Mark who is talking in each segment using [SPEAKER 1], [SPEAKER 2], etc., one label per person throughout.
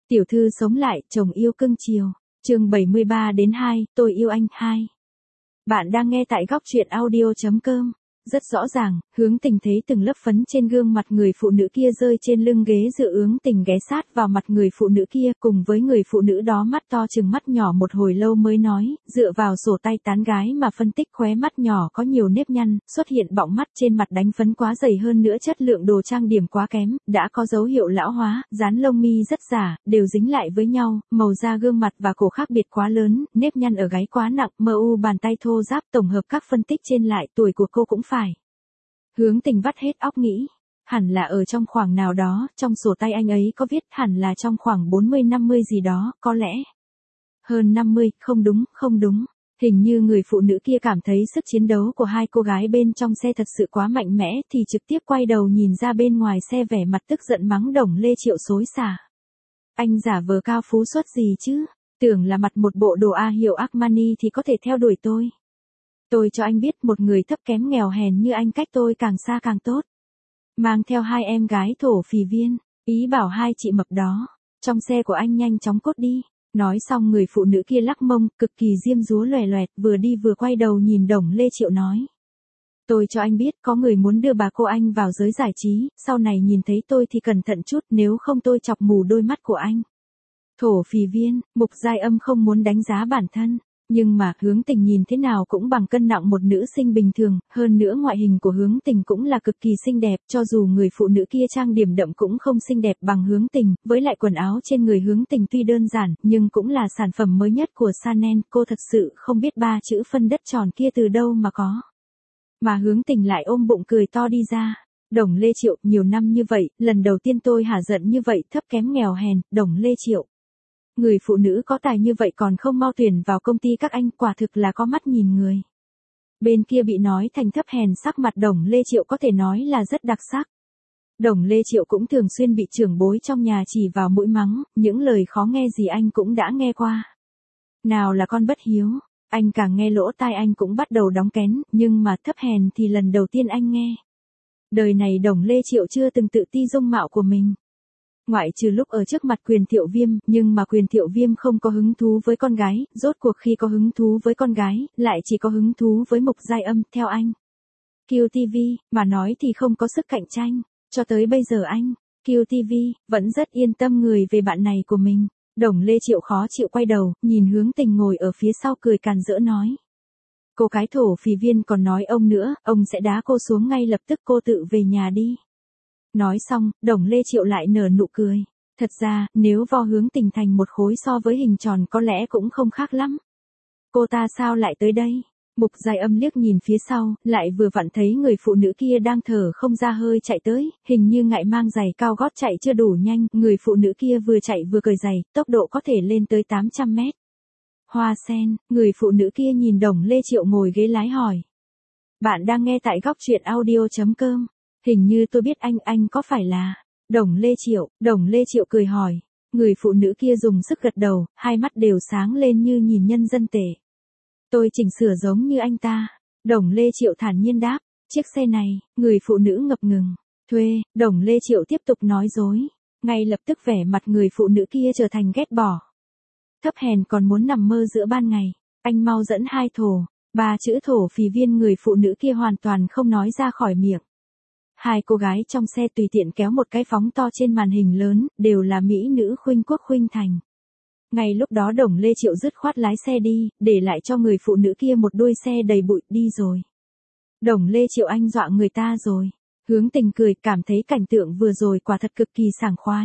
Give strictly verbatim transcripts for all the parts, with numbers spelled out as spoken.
[SPEAKER 1] Tiểu thư sống lại, chồng yêu cưng chiều. Chương bảy mươi ba đến hai, tôi yêu anh hai. Bạn đang nghe tại góc truyện audio chấm com. Rất rõ ràng, Hướng Tình thấy từng lớp phấn trên gương mặt người phụ nữ kia rơi trên lưng ghế dựa. Hướng Tình ghé sát vào mặt người phụ nữ kia, cùng với người phụ nữ đó mắt to chừng mắt nhỏ một hồi lâu mới nói, dựa vào sổ tay tán gái mà phân tích. Khóe mắt nhỏ có nhiều nếp nhăn, xuất hiện bọng mắt, trên mặt đánh phấn quá dày, hơn nữa chất lượng đồ trang điểm quá kém, đã có dấu hiệu lão hóa, dán lông mi rất giả, đều dính lại với nhau, màu da gương mặt và cổ khác biệt quá lớn, nếp nhăn ở gáy quá nặng, mờ u bàn tay thô ráp. Tổng hợp các phân tích trên lại, tuổi của cô cũng phải. Hướng Tình vắt hết óc nghĩ, hẳn là ở trong khoảng nào đó, trong sổ tay anh ấy có viết, hẳn là trong khoảng bốn mươi năm mươi gì đó, có lẽ hơn năm mươi, không đúng, không đúng. Hình như người phụ nữ kia cảm thấy sức chiến đấu của hai cô gái bên trong xe thật sự quá mạnh mẽ, thì trực tiếp quay đầu nhìn ra bên ngoài xe, vẻ mặt tức giận mắng Đồng Lê Triệu xối xả. Anh giả vờ cao phú suất gì chứ, tưởng là mặc một bộ đồ A hiệu Armani thì có thể theo đuổi tôi. Tôi cho anh biết, một người thấp kém nghèo hèn như anh cách tôi càng xa càng tốt. Mang theo hai em gái thổ phỉ viên, ý bảo hai chị mập đó, trong xe của anh nhanh chóng cốt đi. Nói xong người phụ nữ kia lắc mông, cực kỳ diêm dúa loè loẹt, vừa đi vừa quay đầu nhìn Đồng Lê Triệu nói. Tôi cho anh biết, có người muốn đưa bà cô anh vào giới giải trí, sau này nhìn thấy tôi thì cẩn thận chút, nếu không tôi chọc mù đôi mắt của anh. Thổ phỉ viên, Mục Giai Âm không muốn đánh giá bản thân. Nhưng mà, Hướng Tình nhìn thế nào cũng bằng cân nặng một nữ sinh bình thường, hơn nữa ngoại hình của Hướng Tình cũng là cực kỳ xinh đẹp, cho dù người phụ nữ kia trang điểm đậm cũng không xinh đẹp bằng Hướng Tình, với lại quần áo trên người Hướng Tình tuy đơn giản, nhưng cũng là sản phẩm mới nhất của Chanel, cô thật sự không biết ba chữ phân đất tròn kia từ đâu mà có. Mà Hướng Tình lại ôm bụng cười to đi ra. Đồng Lê Triệu, nhiều năm như vậy, lần đầu tiên tôi hả giận như vậy, thấp kém nghèo hèn, Đồng Lê Triệu. Người phụ nữ có tài như vậy còn không mau tuyển vào công ty các anh, quả thực là có mắt nhìn người. Bên kia bị nói thành thấp hèn, sắc mặt Đồng Lê Triệu có thể nói là rất đặc sắc. Đồng Lê Triệu cũng thường xuyên bị trưởng bối trong nhà chỉ vào mũi mắng, những lời khó nghe gì anh cũng đã nghe qua. Nào là con bất hiếu, anh càng nghe lỗ tai anh cũng bắt đầu đóng kén, nhưng mà thấp hèn thì lần đầu tiên anh nghe. Đời này Đồng Lê Triệu chưa từng tự ti dung mạo của mình. Ngoại trừ lúc ở trước mặt Quyền Thiệu Viêm, nhưng mà Quyền Thiệu Viêm không có hứng thú với con gái, rốt cuộc khi có hứng thú với con gái, lại chỉ có hứng thú với Mục Giai Âm, theo anh. Q ti vi, mà nói thì không có sức cạnh tranh, cho tới bây giờ anh, Q ti vi, vẫn rất yên tâm người về bạn này của mình. Đồng Lê Triệu khó chịu quay đầu, nhìn Hướng Tình ngồi ở phía sau cười càn rỡ nói. Cô cái thổ phỉ viên còn nói ông nữa, ông sẽ đá cô xuống ngay lập tức, cô tự về nhà đi. Nói xong, Đồng Lê Triệu lại nở nụ cười. Thật ra, nếu vo Hướng Tình thành một khối so với hình tròn có lẽ cũng không khác lắm. Cô ta sao lại tới đây? Mục Giai Âm liếc nhìn phía sau, lại vừa vặn thấy người phụ nữ kia đang thở không ra hơi chạy tới, hình như ngại mang giày cao gót chạy chưa đủ nhanh, người phụ nữ kia vừa chạy vừa cởi giày, tốc độ có thể lên tới tám trăm mét. Hoa sen, người phụ nữ kia nhìn Đồng Lê Triệu ngồi ghế lái hỏi. Bạn đang nghe tại góc truyện audio chấm com. Hình như tôi biết anh, anh có phải là Đồng Lê Triệu? Đồng Lê Triệu cười hỏi. Người phụ nữ kia dùng sức gật đầu, hai mắt đều sáng lên như nhìn nhân dân tệ. Tôi chỉnh sửa giống như anh ta. Đồng Lê Triệu thản nhiên đáp. Chiếc xe này, người phụ nữ ngập ngừng. Thuê, Đồng Lê Triệu tiếp tục nói dối. Ngay lập tức vẻ mặt người phụ nữ kia trở thành ghét bỏ. Thấp hèn còn muốn nằm mơ giữa ban ngày. Anh mau dẫn hai thổ, ba chữ thổ phỉ viên người phụ nữ kia hoàn toàn không nói ra khỏi miệng. Hai cô gái trong xe tùy tiện kéo một cái phóng to trên màn hình lớn, đều là mỹ nữ khuynh quốc khuynh thành. Ngay lúc đó Đồng Lê Triệu dứt khoát lái xe đi, để lại cho người phụ nữ kia một đuôi xe đầy bụi, đi rồi. Đồng Lê Triệu anh dọa người ta rồi. Hướng Tình cười, cảm thấy cảnh tượng vừa rồi quả thật cực kỳ sảng khoái.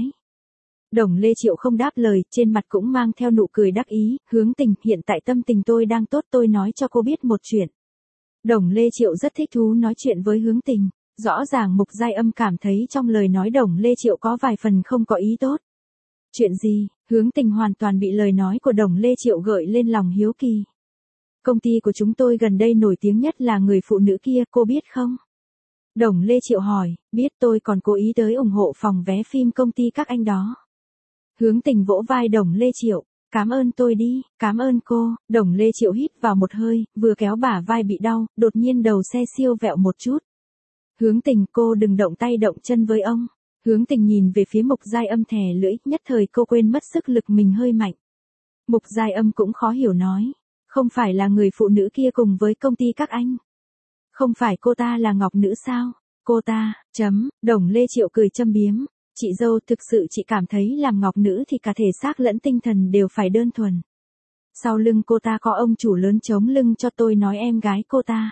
[SPEAKER 1] Đồng Lê Triệu không đáp lời, trên mặt cũng mang theo nụ cười đắc ý. Hướng Tình, hiện tại tâm tình tôi đang tốt, tôi nói cho cô biết một chuyện. Đồng Lê Triệu rất thích thú nói chuyện với Hướng Tình. Rõ ràng Mục Giai Âm cảm thấy trong lời nói Đồng Lê Triệu có vài phần không có ý tốt. Chuyện gì? Hướng Tình hoàn toàn bị lời nói của Đồng Lê Triệu gợi lên lòng hiếu kỳ. Công ty của chúng tôi gần đây nổi tiếng nhất là người phụ nữ kia, cô biết không? Đồng Lê Triệu hỏi, biết, tôi còn cố ý tới ủng hộ phòng vé phim công ty các anh đó. Hướng Tình vỗ vai Đồng Lê Triệu, cảm ơn tôi đi, cảm ơn cô. Đồng Lê Triệu hít vào một hơi, vừa kéo bả vai bị đau, đột nhiên đầu xe siêu vẹo một chút. Hướng Tình, cô đừng động tay động chân với ông. Hướng Tình nhìn về phía Mục Giai Âm thè lưỡi, nhất thời cô quên mất sức lực mình hơi mạnh. Mục Giai Âm cũng khó hiểu nói, không phải là người phụ nữ kia cùng với công ty các anh. Không phải cô ta là Ngọc Nữ sao? Cô ta, chấm, Đồng Lê Triệu cười châm biếm. Chị dâu, thực sự chị cảm thấy làm Ngọc Nữ thì cả thể xác lẫn tinh thần đều phải đơn thuần. Sau lưng cô ta có ông chủ lớn chống lưng cho tôi nói em gái cô ta.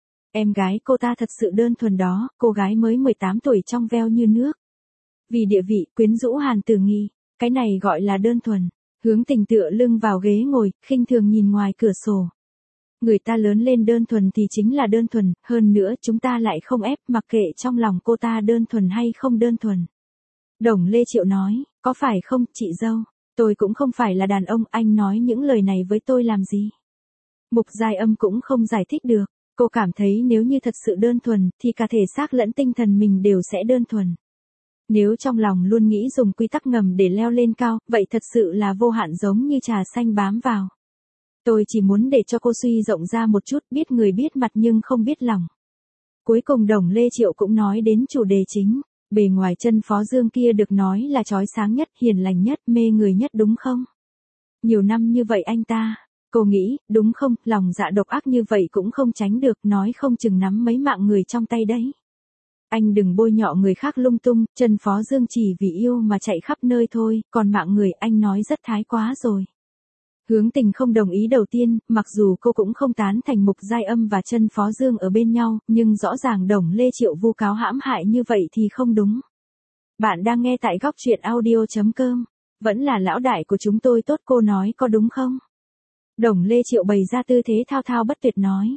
[SPEAKER 1] Em gái cô ta thật sự đơn thuần đó, cô gái mới mười tám tuổi trong veo như nước. Vì địa vị, quyến rũ Hàn Tử Nghi, cái này gọi là đơn thuần. Hướng Tình tựa lưng vào ghế ngồi, khinh thường nhìn ngoài cửa sổ. Người ta lớn lên đơn thuần thì chính là đơn thuần, hơn nữa chúng ta lại không ép mặc kệ trong lòng cô ta đơn thuần hay không đơn thuần. Đồng Lê Triệu nói, có phải không, chị dâu, tôi cũng không phải là đàn ông, anh nói những lời này với tôi làm gì. Mục Giai Âm cũng không giải thích được, cô cảm thấy nếu như thật sự đơn thuần thì cả thể xác lẫn tinh thần mình đều sẽ đơn thuần. Nếu trong lòng luôn nghĩ dùng quy tắc ngầm để leo lên cao, vậy thật sự là vô hạn giống như trà xanh bám vào. Tôi chỉ muốn để cho cô suy rộng ra một chút, biết người biết mặt nhưng không biết lòng. Cuối cùng Đồng Lê Triệu cũng nói đến chủ đề chính, bề ngoài chân Phó Dương kia được nói là chói sáng nhất, hiền lành nhất, mê người nhất đúng không? Nhiều năm như vậy anh ta, cô nghĩ, đúng không, lòng dạ độc ác như vậy cũng không tránh được, nói không chừng nắm mấy mạng người trong tay đấy. Anh đừng bôi nhọ người khác lung tung, chân Phó Dương chỉ vì yêu mà chạy khắp nơi thôi, còn mạng người anh nói rất thái quá rồi. Hướng Tình không đồng ý đầu tiên, mặc dù cô cũng không tán thành Mục Giai Âm và chân Phó Dương ở bên nhau, nhưng rõ ràng Đồng Lê Triệu vu cáo hãm hại như vậy thì không đúng. Bạn đang nghe tại góc truyện audio chấm com, vẫn là lão đại của chúng tôi tốt, cô nói có đúng không? Đồng Lê Triệu bày ra tư thế thao thao bất tuyệt nói.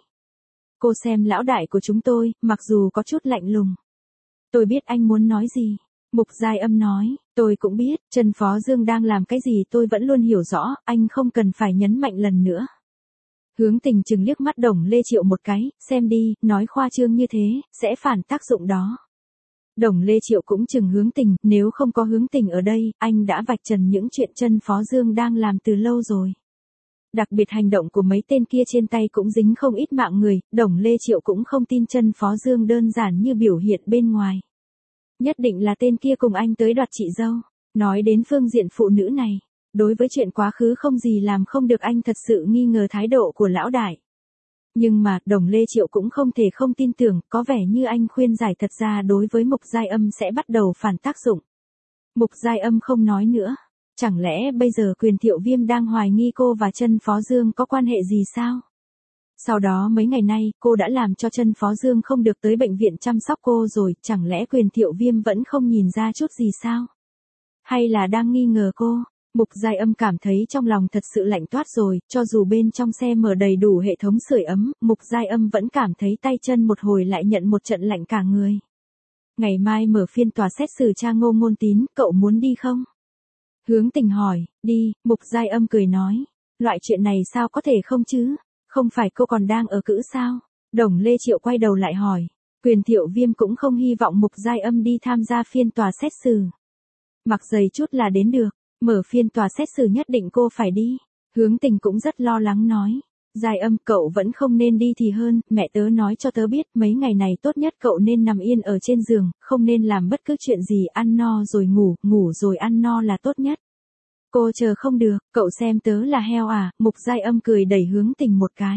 [SPEAKER 1] Cô xem lão đại của chúng tôi, mặc dù có chút lạnh lùng. Tôi biết anh muốn nói gì. Mục Giai Âm nói, tôi cũng biết, chân Phó Dương đang làm cái gì tôi vẫn luôn hiểu rõ, anh không cần phải nhấn mạnh lần nữa. Hướng Tình chừng liếc mắt Đồng Lê Triệu một cái, xem đi, nói khoa trương như thế, sẽ phản tác dụng đó. Đồng Lê Triệu cũng chừng Hướng Tình, nếu không có Hướng Tình ở đây, anh đã vạch trần những chuyện chân Phó Dương đang làm từ lâu rồi. Đặc biệt hành động của mấy tên kia trên tay cũng dính không ít mạng người, Đồng Lê Triệu cũng không tin chân Phó Dương đơn giản như biểu hiện bên ngoài. Nhất định là tên kia cùng anh tới đoạt chị dâu. Nói đến phương diện phụ nữ này, đối với chuyện quá khứ không gì làm không được, anh thật sự nghi ngờ thái độ của lão đại. Nhưng mà, Đồng Lê Triệu cũng không thể không tin tưởng, có vẻ như anh khuyên giải thật ra đối với Mục Giai Âm sẽ bắt đầu phản tác dụng. Mục Giai Âm không nói nữa. Chẳng lẽ bây giờ Quyền Thiệu Viêm đang hoài nghi cô và chân Phó Dương có quan hệ gì sao? Sau đó mấy ngày nay, cô đã làm cho chân Phó Dương không được tới bệnh viện chăm sóc cô rồi, chẳng lẽ Quyền Thiệu Viêm vẫn không nhìn ra chút gì sao? Hay là đang nghi ngờ cô? Mục Giai Âm cảm thấy trong lòng thật sự lạnh toát rồi, cho dù bên trong xe mở đầy đủ hệ thống sưởi ấm, Mục Giai Âm vẫn cảm thấy tay chân một hồi lại nhận một trận lạnh cả người. Ngày mai mở phiên tòa xét xử cha Ngô Ngôn Tín, cậu muốn đi không? Hướng Tình hỏi, đi, Mục Giai Âm cười nói, loại chuyện này sao có thể không chứ? Không phải cô còn đang ở cữ sao? Đồng Lê Triệu quay đầu lại hỏi. Quyền Thiệu Viêm cũng không hy vọng Mục Giai Âm đi tham gia phiên tòa xét xử. Mặc dày chút là đến được, mở phiên tòa xét xử nhất định cô phải đi. Hướng Tình cũng rất lo lắng nói. Giai Âm, cậu vẫn không nên đi thì hơn, mẹ tớ nói cho tớ biết mấy ngày này tốt nhất cậu nên nằm yên ở trên giường, không nên làm bất cứ chuyện gì, ăn no rồi ngủ, ngủ rồi ăn no là tốt nhất. Cô chờ không được, cậu xem tớ là heo à, Mục Giai Âm cười đẩy Hướng Tình một cái.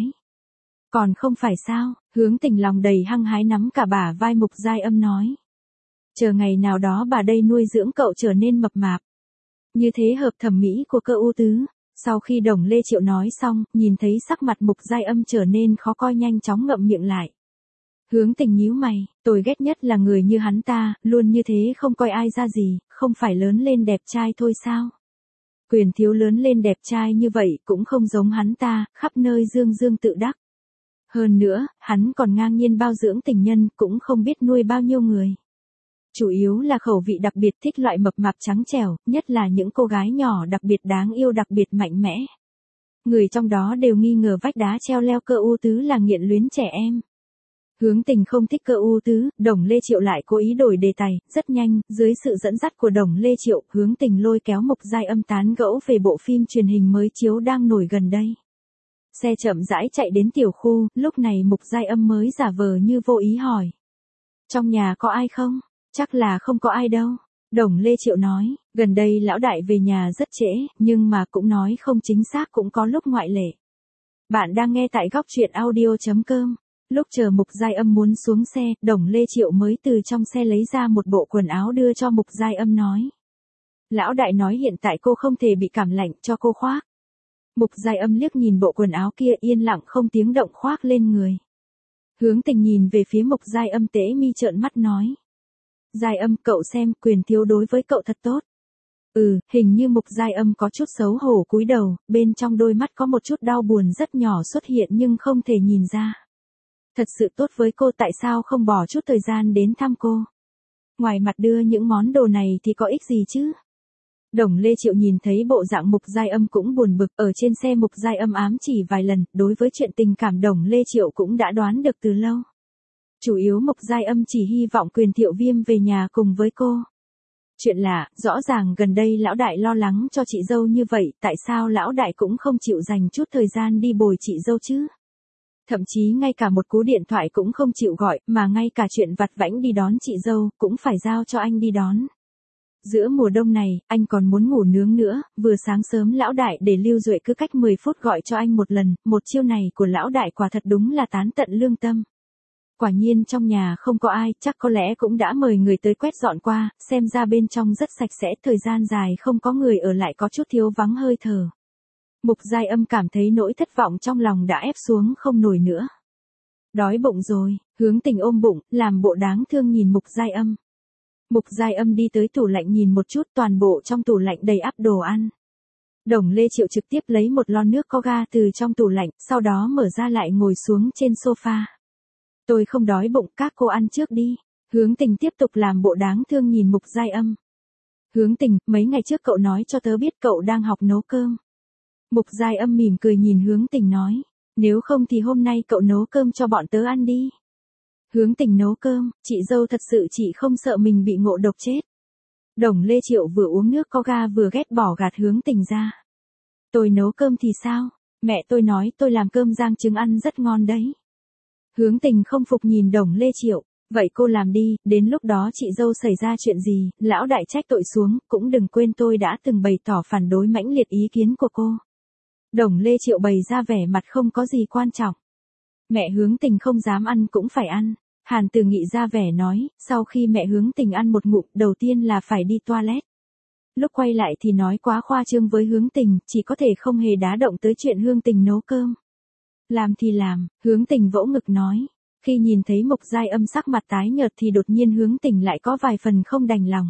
[SPEAKER 1] Còn không phải sao, Hướng Tình lòng đầy hăng hái nắm cả bả vai Mục Giai Âm nói. Chờ ngày nào đó bà đây nuôi dưỡng cậu trở nên mập mạp. Như thế hợp thẩm mỹ của cơ ưu tứ. Sau khi Đồng Lê Triệu nói xong, nhìn thấy sắc mặt Mục Giai Âm trở nên khó coi, nhanh chóng ngậm miệng lại. Hướng Tình nhíu mày, tôi ghét nhất là người như hắn ta, luôn như thế không coi ai ra gì, không phải lớn lên đẹp trai thôi sao? Quyền Thiếu lớn lên đẹp trai như vậy cũng không giống hắn ta, khắp nơi dương dương tự đắc. Hơn nữa, hắn còn ngang nhiên bao dưỡng tình nhân, cũng không biết nuôi bao nhiêu người. Chủ yếu là khẩu vị đặc biệt thích loại mập mạp trắng trẻo, nhất là những cô gái nhỏ đặc biệt đáng yêu, đặc biệt mạnh mẽ. Người trong đó đều nghi ngờ vách đá treo leo cơ ưu tứ là nghiện luyến trẻ em. Hướng Tình không thích cơ ưu tứ, Đồng Lê Triệu lại cố ý đổi đề tài, rất nhanh, dưới sự dẫn dắt của Đồng Lê Triệu, Hướng Tình lôi kéo Mục Giai Âm tán gẫu về bộ phim truyền hình mới chiếu đang nổi gần đây. Xe chậm rãi chạy đến tiểu khu, lúc này Mục Giai Âm mới giả vờ như vô ý hỏi. Trong nhà có ai không? Chắc là không có ai đâu. Đồng Lê Triệu nói, gần đây lão đại về nhà rất trễ, nhưng mà cũng nói không chính xác cũng có lúc ngoại lệ. Bạn đang nghe tại góc truyện audio.com. Lúc chờ Mục Giai Âm muốn xuống xe, Đồng Lê Triệu mới từ trong xe lấy ra một bộ quần áo đưa cho Mục Giai Âm nói. Lão đại nói hiện tại cô không thể bị cảm lạnh, cho cô khoác. Mục Giai Âm liếc nhìn bộ quần áo kia yên lặng không tiếng động khoác lên người. Hướng Tình nhìn về phía Mục Giai Âm tế mi trợn mắt nói. Giai Âm, cậu xem, Quyền thiếu đối với cậu thật tốt. Ừ, hình như Mục Giai Âm có chút xấu hổ cúi đầu, bên trong đôi mắt có một chút đau buồn rất nhỏ xuất hiện nhưng không thể nhìn ra. Thật sự tốt với cô, tại sao không bỏ chút thời gian đến thăm cô? Ngoài mặt đưa những món đồ này thì có ích gì chứ? Đồng Lê Triệu nhìn thấy bộ dạng Mục Giai Âm cũng buồn bực, ở trên xe Mục Giai Âm ám chỉ vài lần, đối với chuyện tình cảm Đồng Lê Triệu cũng đã đoán được từ lâu. Chủ yếu Mục Giai Âm chỉ hy vọng Quyền Thiệu Viêm về nhà cùng với cô. Chuyện lạ, rõ ràng gần đây lão đại lo lắng cho chị dâu như vậy, tại sao lão đại cũng không chịu dành chút thời gian đi bồi chị dâu chứ? Thậm chí ngay cả một cú điện thoại cũng không chịu gọi, mà ngay cả chuyện vặt vãnh đi đón chị dâu, cũng phải giao cho anh đi đón. Giữa mùa đông này, anh còn muốn ngủ nướng nữa, vừa sáng sớm lão đại để Lưu Duệ cứ cách mười phút gọi cho anh một lần, một chiêu này của lão đại quả thật đúng là tán tận lương tâm. Quả nhiên trong nhà không có ai, chắc có lẽ cũng đã mời người tới quét dọn qua, xem ra bên trong rất sạch sẽ, thời gian dài không có người ở lại có chút thiếu vắng hơi thở. Mục Giai Âm cảm thấy nỗi thất vọng trong lòng đã ép xuống không nổi nữa. Đói bụng rồi, Hướng Tình ôm bụng, làm bộ đáng thương nhìn Mục Giai Âm. Mục Giai Âm đi tới tủ lạnh nhìn một chút, toàn bộ trong tủ lạnh đầy ắp đồ ăn. Đồng Lê Triệu trực tiếp lấy một lon nước có ga từ trong tủ lạnh, sau đó mở ra lại ngồi xuống trên sofa. Tôi không đói bụng, các cô ăn trước đi. Hướng Tình tiếp tục làm bộ đáng thương nhìn Mục Giai Âm. Hướng Tình, mấy ngày trước cậu nói cho tớ biết cậu đang học nấu cơm. Mục Giai Âm mỉm cười nhìn Hướng Tình nói. Nếu không thì hôm nay cậu nấu cơm cho bọn tớ ăn đi. Hướng Tình nấu cơm, chị dâu thật sự chị không sợ mình bị ngộ độc chết. Đồng Lê Triệu vừa uống nước có ga vừa ghét bỏ gạt Hướng Tình ra. Tôi nấu cơm thì sao? Mẹ tôi nói tôi làm cơm rang trứng ăn rất ngon đấy. Hướng Tình không phục nhìn Đồng Lê Triệu. Vậy cô làm đi, đến lúc đó chị dâu xảy ra chuyện gì, lão đại trách tội xuống, cũng đừng quên tôi đã từng bày tỏ phản đối mãnh liệt ý kiến của cô. Đồng Lê Triệu bày ra vẻ mặt không có gì quan trọng. Mẹ Hướng Tình không dám ăn cũng phải ăn. Hàn Từ Nghị ra vẻ nói, sau khi mẹ Hướng Tình ăn một ngụm, đầu tiên là phải đi toilet. Lúc quay lại thì nói quá khoa trương với Hướng Tình, chỉ có thể không hề đá động tới chuyện Hướng Tình nấu cơm. Làm thì làm, Hướng Tình vỗ ngực nói. Khi nhìn thấy Mục Giai Âm sắc mặt tái nhợt thì đột nhiên Hướng Tình lại có vài phần không đành lòng.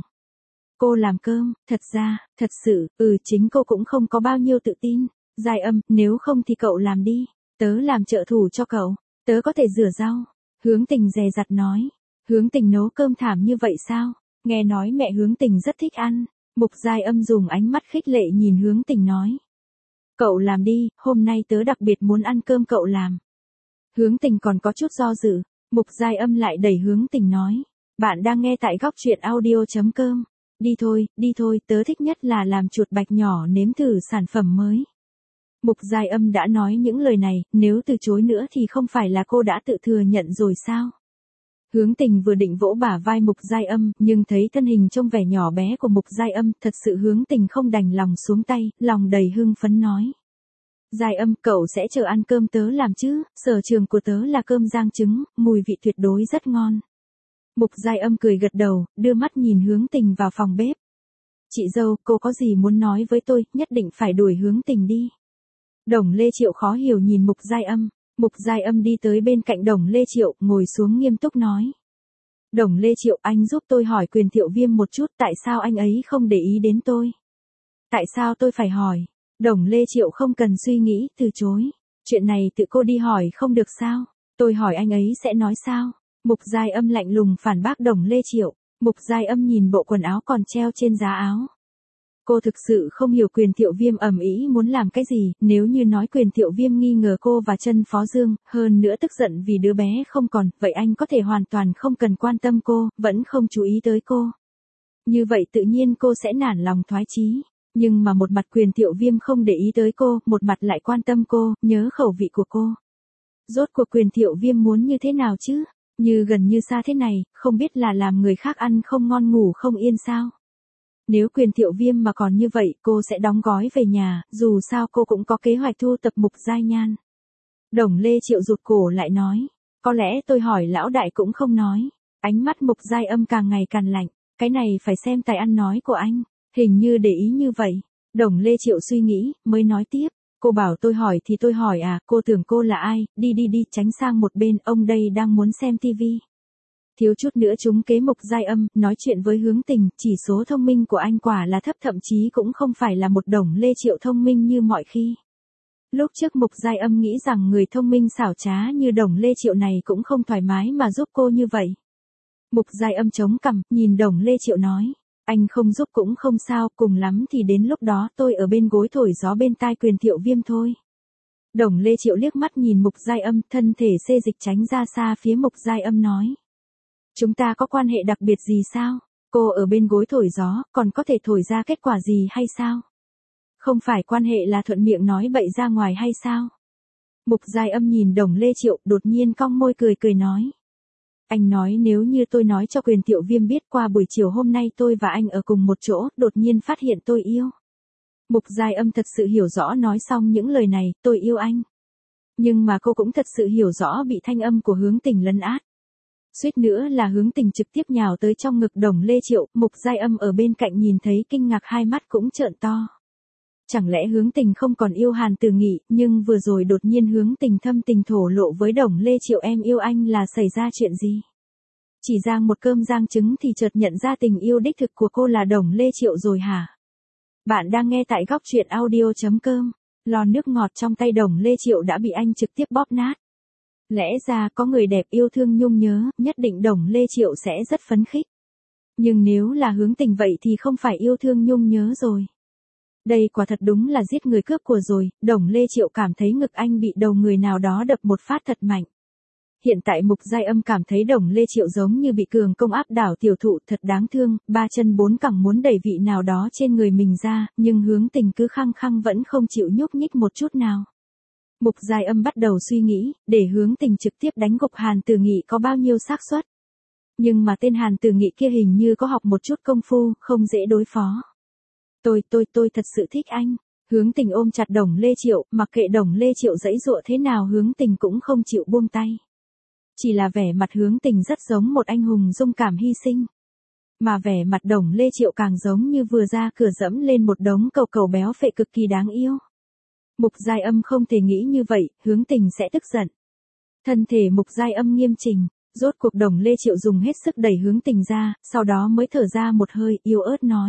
[SPEAKER 1] Cô làm cơm, thật ra, thật sự, ừ chính cô cũng không có bao nhiêu tự tin. Giai Âm, nếu không thì cậu làm đi, tớ làm trợ thủ cho cậu, tớ có thể rửa rau. Hướng Tình dè dặt nói. Hướng Tình nấu cơm thảm như vậy sao? Nghe nói mẹ Hướng Tình rất thích ăn. Mục Giai Âm dùng ánh mắt khích lệ nhìn Hướng Tình nói. Cậu làm đi, hôm nay tớ đặc biệt muốn ăn cơm cậu làm. Hướng Tình còn có chút do dự. Mục Giai Âm lại đẩy Hướng Tình nói. Bạn đang nghe tại góc truyện audio.com. Đi thôi, đi thôi, tớ thích nhất là làm chuột bạch nhỏ nếm thử sản phẩm mới. Mục Giai Âm đã nói những lời này, nếu từ chối nữa thì không phải là cô đã tự thừa nhận rồi sao? Hướng Tình vừa định vỗ bả vai Mục Giai Âm, nhưng thấy thân hình trông vẻ nhỏ bé của Mục Giai Âm, thật sự Hướng Tình không đành lòng xuống tay, lòng đầy hưng phấn nói. Giai Âm, cậu sẽ chờ ăn cơm tớ làm chứ, sở trường của tớ là cơm rang trứng, mùi vị tuyệt đối rất ngon. Mục Giai Âm cười gật đầu, đưa mắt nhìn Hướng Tình vào phòng bếp. Chị dâu, cô có gì muốn nói với tôi, nhất định phải đuổi Hướng Tình đi. Đồng Lê Triệu khó hiểu nhìn Mục Giai Âm. Mục Giai Âm đi tới bên cạnh Đồng Lê Triệu, ngồi xuống nghiêm túc nói. Đồng Lê Triệu, anh giúp tôi hỏi Quyền Thiệu Viêm một chút, tại sao anh ấy không để ý đến tôi? Tại sao tôi phải hỏi? Đồng Lê Triệu không cần suy nghĩ, từ chối. Chuyện này tự cô đi hỏi không được sao? Tôi hỏi anh ấy sẽ nói sao? Mục Giai Âm lạnh lùng phản bác Đồng Lê Triệu. Mục Giai Âm nhìn bộ quần áo còn treo trên giá áo. Cô thực sự không hiểu Quyền Thiệu Viêm ầm ĩ muốn làm cái gì, nếu như nói Quyền Thiệu Viêm nghi ngờ cô và Trân Phó Dương, hơn nữa tức giận vì đứa bé không còn, vậy anh có thể hoàn toàn không cần quan tâm cô, vẫn không chú ý tới cô. Như vậy tự nhiên cô sẽ nản lòng thoái chí. Nhưng mà một mặt Quyền Thiệu Viêm không để ý tới cô, một mặt lại quan tâm cô, nhớ khẩu vị của cô. Rốt cuộc Quyền Thiệu Viêm muốn như thế nào chứ? Như gần như xa thế này, không biết là làm người khác ăn không ngon ngủ không yên sao? Nếu Quyền Thiệu Viêm mà còn như vậy cô sẽ đóng gói về nhà, dù sao cô cũng có kế hoạch thu tập Mục Giai Nhan. Đồng Lê Triệu rụt cổ lại nói, có lẽ tôi hỏi lão đại cũng không nói. Ánh mắt Mục Giai Âm càng ngày càng lạnh, cái này phải xem tài ăn nói của anh, hình như để ý như vậy. Đồng Lê Triệu suy nghĩ, mới nói tiếp, cô bảo tôi hỏi thì tôi hỏi à, cô tưởng cô là ai, đi đi đi tránh sang một bên, ông đây đang muốn xem tivi. Thiếu chút nữa trúng kế Mục Giai Âm, nói chuyện với Hướng Tình, chỉ số thông minh của anh quả là thấp, thậm chí cũng không phải là một Đồng Lê Triệu thông minh như mọi khi. Lúc trước Mục Giai Âm nghĩ rằng người thông minh xảo trá như Đồng Lê Triệu này cũng không thoải mái mà giúp cô như vậy. Mục Giai Âm chống cằm, nhìn Đồng Lê Triệu nói, anh không giúp cũng không sao, cùng lắm thì đến lúc đó tôi ở bên gối thổi gió bên tai Quyền Thiệu Viêm thôi. Đồng Lê Triệu liếc mắt nhìn Mục Giai Âm, thân thể xê dịch tránh ra xa phía Mục Giai Âm nói. Chúng ta có quan hệ đặc biệt gì sao? Cô ở bên gối thổi gió, còn có thể thổi ra kết quả gì hay sao? Không phải quan hệ là thuận miệng nói bậy ra ngoài hay sao? Mục Giai Âm nhìn Đồng Lê Triệu, đột nhiên cong môi cười cười nói. Anh nói nếu như tôi nói cho Quyền Thiệu Viêm biết qua buổi chiều hôm nay tôi và anh ở cùng một chỗ, đột nhiên phát hiện tôi yêu. Mục Giai Âm thật sự hiểu rõ nói xong những lời này, tôi yêu anh. Nhưng mà cô cũng thật sự hiểu rõ bị thanh âm của Hướng Tình lấn át. Suýt nữa là Hướng Tình trực tiếp nhào tới trong ngực Đồng Lê Triệu, Mục Giai Âm ở bên cạnh nhìn thấy kinh ngạc hai mắt cũng trợn to. Chẳng lẽ Hướng Tình không còn yêu Hàn Tử Nghị, nhưng vừa rồi đột nhiên Hướng Tình thâm tình thổ lộ với Đồng Lê Triệu em yêu anh là xảy ra chuyện gì? Chỉ rang một cơm rang trứng thì chợt nhận ra tình yêu đích thực của cô là Đồng Lê Triệu rồi hả? Bạn đang nghe tại góc truyện audio chấm com, lon nước ngọt trong tay Đồng Lê Triệu đã bị anh trực tiếp bóp nát. Lẽ ra có người đẹp yêu thương nhung nhớ, nhất định Đồng Lê Triệu sẽ rất phấn khích. Nhưng nếu là Hướng Tình vậy thì không phải yêu thương nhung nhớ rồi. Đây quả thật đúng là giết người cướp của rồi, Đồng Lê Triệu cảm thấy ngực anh bị đầu người nào đó đập một phát thật mạnh. Hiện tại Mục Giai Âm cảm thấy Đồng Lê Triệu giống như bị cường công áp đảo tiểu thụ thật đáng thương, ba chân bốn cẳng muốn đẩy vị nào đó trên người mình ra, nhưng Hướng Tình cứ khăng khăng vẫn không chịu nhúc nhích một chút nào. Mục Giai Âm bắt đầu suy nghĩ, để Hướng Tình trực tiếp đánh gục Hàn Tử Nghị có bao nhiêu xác suất. Nhưng mà tên Hàn Tử Nghị kia hình như có học một chút công phu, không dễ đối phó. Tôi, tôi, tôi thật sự thích anh. Hướng Tình ôm chặt Đồng Lê Triệu, mặc kệ Đồng Lê Triệu giãy giụa thế nào Hướng Tình cũng không chịu buông tay. Chỉ là vẻ mặt Hướng Tình rất giống một anh hùng dung cảm hy sinh. Mà vẻ mặt Đồng Lê Triệu càng giống như vừa ra cửa dẫm lên một đống cầu cầu béo phệ cực kỳ đáng yêu. Mục Giai Âm không thể nghĩ như vậy, Hướng Tình sẽ tức giận. Thân thể Mục Giai Âm nghiêm chỉnh, rốt cuộc Đồng Lê Triệu dùng hết sức đẩy Hướng Tình ra, sau đó mới thở ra một hơi, yếu ớt nói.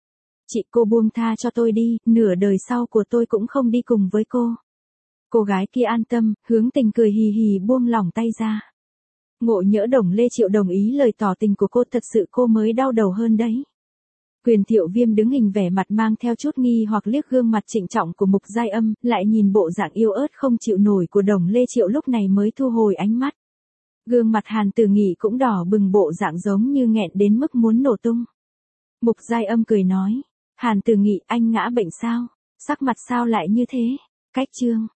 [SPEAKER 1] Chị cô buông tha cho tôi đi, nửa đời sau của tôi cũng không đi cùng với cô. Cô gái kia an tâm, Hướng Tình cười hì hì buông lỏng tay ra. Ngộ nhỡ Đồng Lê Triệu đồng ý lời tỏ tình của cô, thật sự cô mới đau đầu hơn đấy. Quyền Thiệu Viêm đứng hình vẻ mặt mang theo chút nghi hoặc liếc gương mặt trịnh trọng của Mục Giai Âm, lại nhìn bộ dạng yêu ớt không chịu nổi của Đồng Lê Triệu lúc này mới thu hồi ánh mắt. Gương mặt Hàn Tử Nghị cũng đỏ bừng bộ dạng giống như nghẹn đến mức muốn nổ tung. Mục Giai Âm cười nói, Hàn Tử Nghị anh ngã bệnh sao, sắc mặt sao lại như thế, cách chương.